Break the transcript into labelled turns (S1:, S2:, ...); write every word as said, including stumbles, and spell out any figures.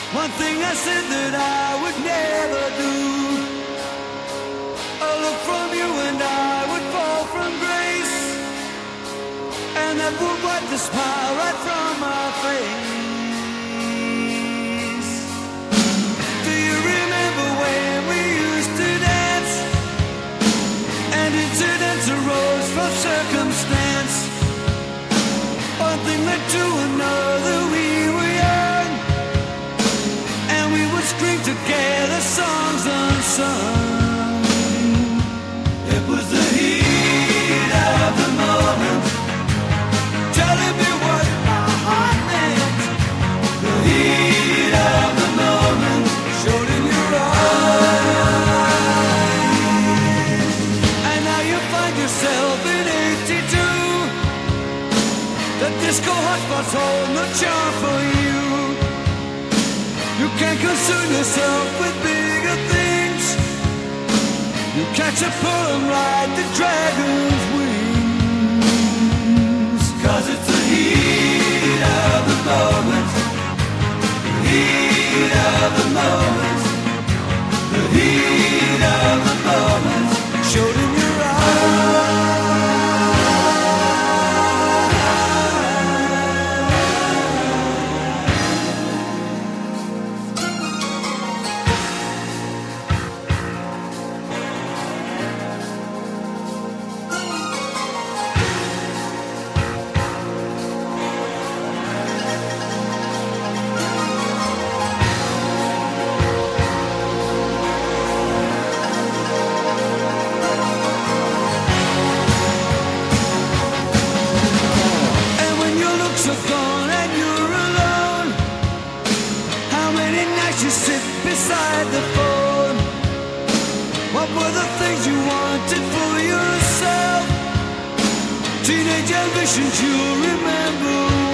S1: One thing I said that I would never do. A look from you and I would fall from grace, and that would wipe the smile right from my face. Do you remember when we used to dance, and incidents arose from circumstance? One thing led to another, we were young, and we would scream together songs unsung. It was the heat of the moment, telling me what my heart meant. The heat of the moment showed in your eyes. And now you find yourself in eighty-two. The disco hotspots hold no charm for you. You can't concern yourself with bigger things. You catch a pearl and ride the dragon's wings. 'Cause it's the heat of the moment, the heat of the moment, the heat of the moment showed in your eyes. You sit beside the phone. What were the things you wanted for yourself? Teenage ambitions you'll remember